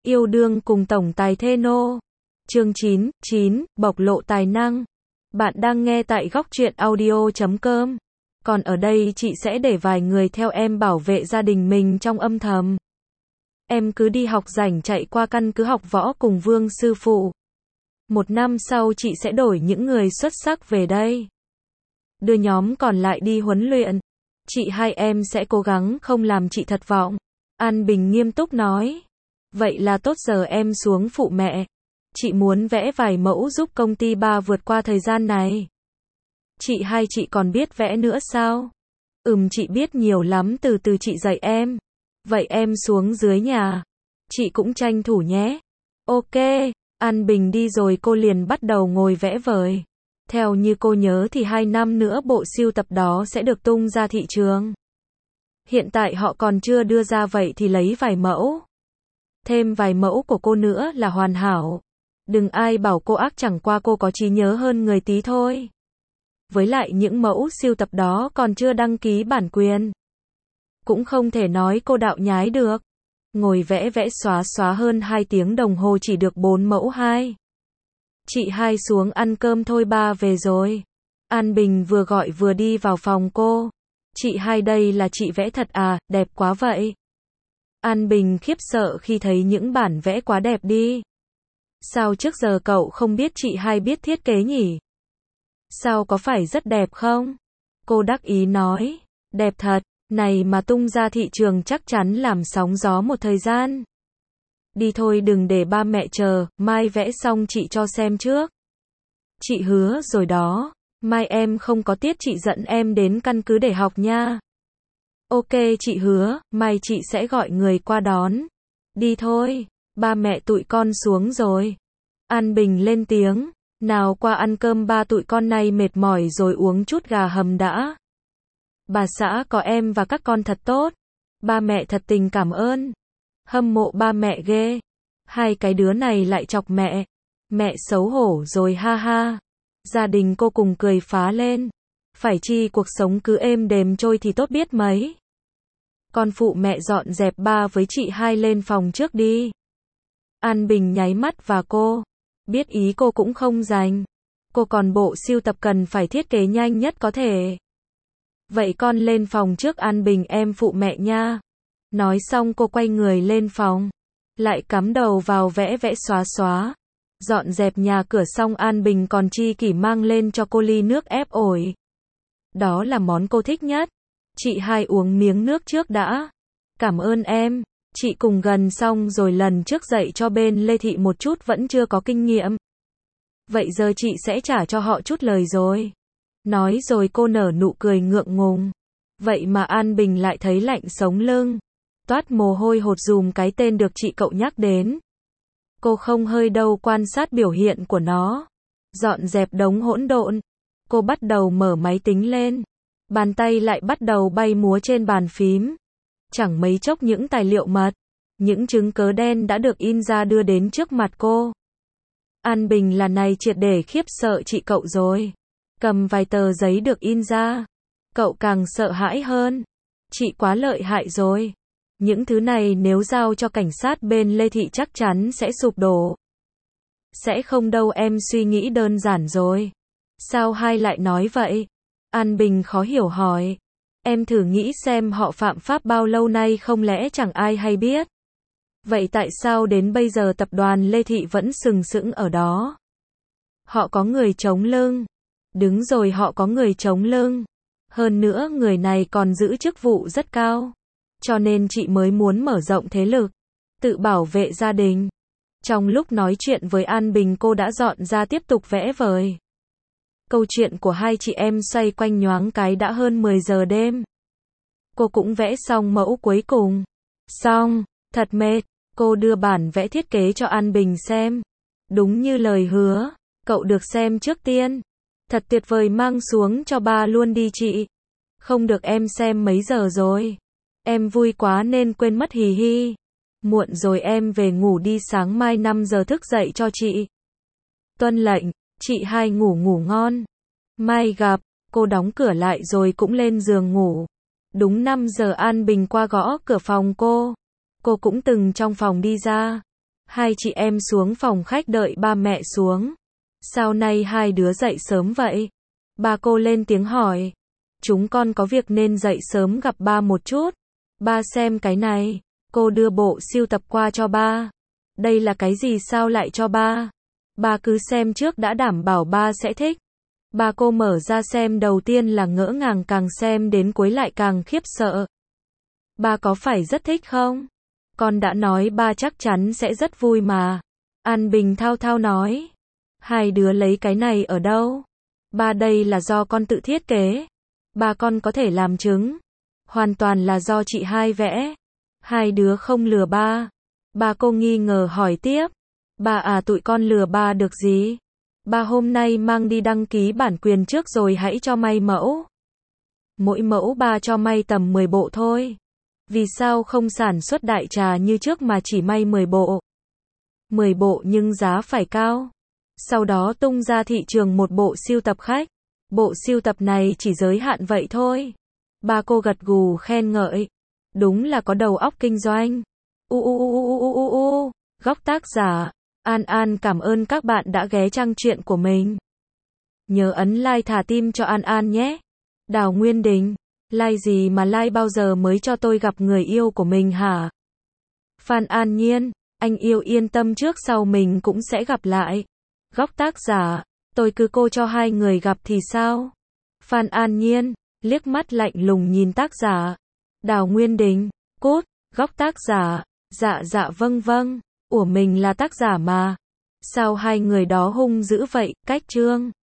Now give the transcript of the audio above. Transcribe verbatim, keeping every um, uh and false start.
Yêu đương cùng tổng tài Theno. Chương chín, chín, bộc lộ tài năng. Bạn đang nghe tại góc truyện audio chấm com. Còn ở đây chị sẽ để vài người theo em bảo vệ gia đình mình trong âm thầm. Em cứ đi học rảnh chạy qua căn cứ học võ cùng Vương sư phụ. Một năm sau chị sẽ đổi những người xuất sắc về đây. Đưa nhóm còn lại đi huấn luyện. Chị hai em sẽ cố gắng không làm chị thất vọng. An Bình nghiêm túc nói. Vậy là tốt, giờ em xuống phụ mẹ. Chị muốn vẽ vài mẫu giúp công ty ba vượt qua thời gian này. Chị hai chị còn biết vẽ nữa sao? Ừm, chị biết nhiều lắm, từ từ chị dạy em. Vậy em xuống dưới nhà. Chị cũng tranh thủ nhé. Ok. An Bình đi rồi cô liền bắt đầu ngồi vẽ vời. Theo như cô nhớ thì hai năm nữa bộ sưu tập đó sẽ được tung ra thị trường. Hiện tại họ còn chưa đưa ra, vậy thì lấy vài mẫu. Thêm vài mẫu của cô nữa là hoàn hảo. Đừng ai bảo cô ác, chẳng qua cô có trí nhớ hơn người tí thôi. Với lại những mẫu sưu tập đó còn chưa đăng ký bản quyền. Cũng không thể nói cô đạo nhái được. Ngồi vẽ vẽ xóa xóa hơn hai tiếng đồng hồ chỉ được bốn mẫu hai. Chị hai xuống ăn cơm thôi, ba về rồi. An Bình vừa gọi vừa đi vào phòng cô. Chị hai đây là chị vẽ thật à, đẹp quá vậy. An Bình khiếp sợ khi thấy những bản vẽ quá đẹp đi. Sao trước giờ cậu không biết chị hai biết thiết kế nhỉ? Sao, có phải rất đẹp không? Cô đắc ý nói. Đẹp thật, này mà tung ra thị trường chắc chắn làm sóng gió một thời gian. Đi thôi, đừng để ba mẹ chờ, mai vẽ xong chị cho xem trước. Chị hứa rồi đó, mai em không có tiết chị dẫn em đến căn cứ để học nha. Ok chị hứa, mai chị sẽ gọi người qua đón. Đi thôi, ba mẹ tụi con xuống rồi. An Bình lên tiếng, nào qua ăn cơm, ba tụi con này mệt mỏi rồi, uống chút gà hầm đã. Bà xã có em và các con thật tốt. Ba mẹ thật tình cảm ơn. Hâm mộ ba mẹ ghê. Hai cái đứa này lại chọc mẹ. Mẹ xấu hổ rồi, ha ha. Gia đình cô cùng cười phá lên. Phải chi cuộc sống cứ êm đềm trôi thì tốt biết mấy. Con phụ mẹ dọn dẹp ba với chị hai lên phòng trước đi. An Bình nháy mắt và cô. Biết ý cô cũng không dành. Cô còn bộ sưu tập cần phải thiết kế nhanh nhất có thể. Vậy con lên phòng trước, An Bình, em phụ mẹ nha. Nói xong cô quay người lên phòng. Lại cắm đầu vào vẽ vẽ xóa xóa. Dọn dẹp nhà cửa xong, An Bình còn chi kỷ mang lên cho cô ly nước ép ổi. Đó là món cô thích nhất. Chị hai uống miếng nước trước đã. Cảm ơn em. Chị cùng gần xong rồi, lần trước dạy cho bên Lê Thị một chút vẫn chưa có kinh nghiệm. Vậy giờ chị sẽ trả cho họ chút lời rồi. Nói rồi cô nở nụ cười ngượng ngùng. Vậy mà An Bình lại thấy lạnh sống lưng. Toát mồ hôi hột dùm cái tên được chị cậu nhắc đến. Cô không hơi đâu, quan sát biểu hiện của nó. Dọn dẹp đống hỗn độn. Cô bắt đầu mở máy tính lên. Bàn tay lại bắt đầu bay múa trên bàn phím. Chẳng mấy chốc những tài liệu mật, những chứng cớ đen đã được in ra đưa đến trước mặt cô. An Bình là này triệt để khiếp sợ chị cậu rồi. Cầm vài tờ giấy được in ra. Cậu càng sợ hãi hơn. Chị quá lợi hại rồi. Những thứ này nếu giao cho cảnh sát bên Lê Thị chắc chắn sẽ sụp đổ. Sẽ không đâu, em suy nghĩ đơn giản rồi. Sao hai lại nói vậy? An Bình khó hiểu hỏi. Em thử nghĩ xem, họ phạm pháp bao lâu nay không lẽ chẳng ai hay biết? Vậy tại sao đến bây giờ tập đoàn Lê Thị vẫn sừng sững ở đó? Họ có người chống lưng. Đúng rồi, họ có người chống lưng. Hơn nữa người này còn giữ chức vụ rất cao. Cho nên chị mới muốn mở rộng thế lực, tự bảo vệ gia đình. Trong lúc nói chuyện với An Bình, cô đã dọn ra tiếp tục vẽ vời. Câu chuyện của hai chị em xoay quanh nhoáng cái đã hơn mười giờ đêm. Cô cũng vẽ xong mẫu cuối cùng. Xong, thật mệt. Cô đưa bản vẽ thiết kế cho An Bình xem. Đúng như lời hứa, cậu được xem trước tiên. Thật tuyệt vời, mang xuống cho ba luôn đi chị. Không được, em xem mấy giờ rồi? Em vui quá nên quên mất, hì hi. Muộn rồi, em về ngủ đi, sáng mai năm giờ thức dậy cho chị. Tuân lệnh. Chị hai ngủ ngủ ngon. Mai gặp. Cô đóng cửa lại rồi cũng lên giường ngủ. Đúng năm giờ An Bình qua gõ cửa phòng cô. Cô cũng từng trong phòng đi ra. Hai chị em xuống phòng khách đợi ba mẹ xuống. Sao nay hai đứa dậy sớm vậy? Ba cô lên tiếng hỏi. Chúng con có việc nên dậy sớm gặp ba một chút. Ba xem cái này. Cô đưa bộ sưu tập qua cho ba. Đây là cái gì sao lại cho ba? Ba cứ xem trước đã, đảm bảo ba sẽ thích. Ba cô mở ra xem, đầu tiên là ngỡ ngàng, càng xem đến cuối lại càng khiếp sợ. Ba có phải rất thích không? Con đã nói ba chắc chắn sẽ rất vui mà. An Bình thao thao nói. Hai đứa lấy cái này ở đâu? Ba, đây là do con tự thiết kế. Ba, con có thể làm chứng. Hoàn toàn là do chị hai vẽ. Hai đứa không lừa ba. Ba cô nghi ngờ hỏi tiếp. Ba à, tụi con lừa ba được gì? Ba hôm nay mang đi đăng ký bản quyền trước rồi hãy cho may mẫu. Mỗi mẫu ba cho may tầm mười bộ thôi. Vì sao không sản xuất đại trà như trước mà chỉ may mười bộ? mười bộ nhưng giá phải cao. Sau đó tung ra thị trường một bộ sưu tập khách. Bộ sưu tập này chỉ giới hạn vậy thôi. Ba cô gật gù khen ngợi. Đúng là có đầu óc kinh doanh. U u u u u u u. Góc tác giả. An An cảm ơn các bạn đã ghé trang truyện của mình. Nhớ ấn like thả tim cho An An nhé. Đào Nguyên Đình. Like gì mà like, bao giờ mới cho tôi gặp người yêu của mình hả? Phan An Nhiên. Anh yêu yên tâm, trước sau mình cũng sẽ gặp lại. Góc tác giả. Tôi cứ cô cho hai người gặp thì sao? Phan An Nhiên. Liếc mắt lạnh lùng nhìn tác giả. Đào Nguyên Đình. Cút. Góc tác giả. Dạ dạ vâng vâng. Ủa mình là tác giả mà. Sao hai người đó hung dữ vậy? Cách chương.